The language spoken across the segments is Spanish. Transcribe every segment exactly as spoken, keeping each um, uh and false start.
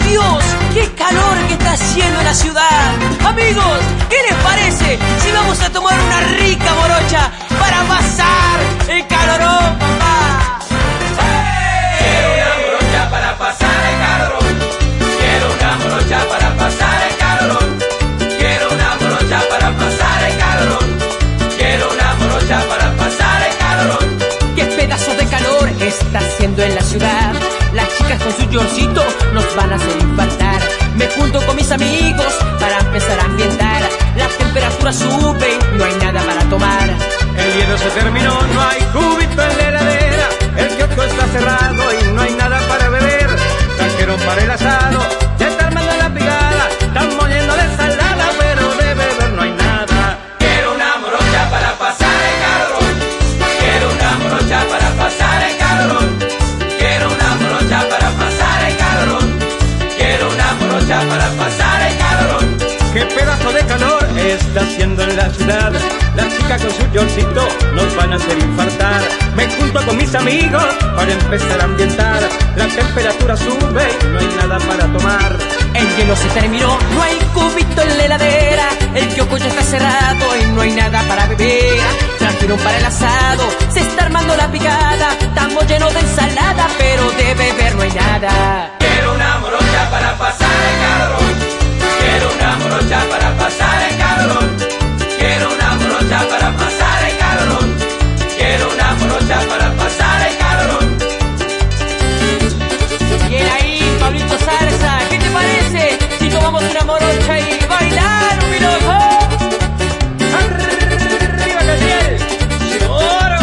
Dios! ¡Qué calor que está haciendo en la ciudad! Amigos, ¿qué les parece si vamos a tomar una rica morocha para pasar el calorón, papá? ¡Hey! Quiero una morocha para pasar el calorón. Quiero una morocha para pasar el calorón. Quiero una morocha para pasar el calorón. Quiero una morocha para pasar el calorón. ¡Qué pedazo de calor está haciendo en la ciudad! Las chicas con su yorcito nos van a hacer infartar. Me junto con mis amigos para empezar a ambientar. La temperatura sube, no hay nada para tomar. El hielo se terminó, no hay cubito en la heladera. El kiosco está cerrado y no hay nada para beber. Trajeron para el asado, ya está armando la picada. Están moliendo la ensalada, pero de beber no hay nada. Quiero una morocha para pasar el calorón. Quiero una morocha para pasar el calorón. Quiero una morocha para pasar el calorón. Quiero una morocha para pasar el calorón. Qué pedazo de calor está haciendo en la ciudad. Las chicas con su yorcito nos van a hacer infartar. Me junto con mis amigos para empezar a ambientar. La temperatura sube y no hay nada para tomar. El hielo se terminó, no hay cubito en la heladera. El kiosco ya está cerrado y no hay nada para beber. Trajeron para el asado, se está armando la picada. Estamos llenos de ensalada, pero de beber no hay nada. Quiero una morocha para pasar el calorón. Quiero una morocha para pasar el calorón. Quiero una morocha para pasar el calorón. Quiero una morocha para pasar el calorón. Bien ahí, Pablito Zarza, ¿qué te parece si tomamos una morocha y bailar, mi loco? ¡Arriba, Caciel! ¡Oro!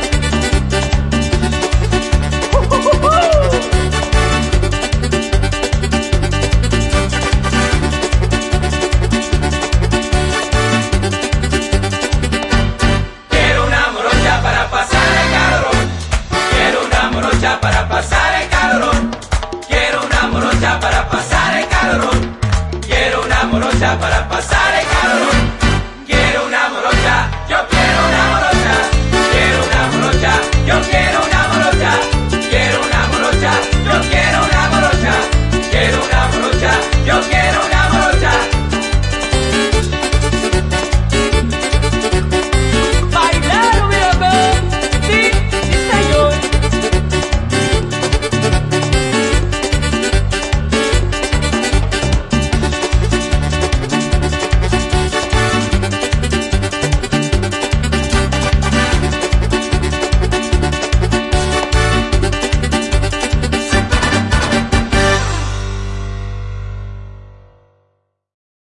Quiero una morocha para pasar el calorón. Quiero una morocha para pasar el calorón.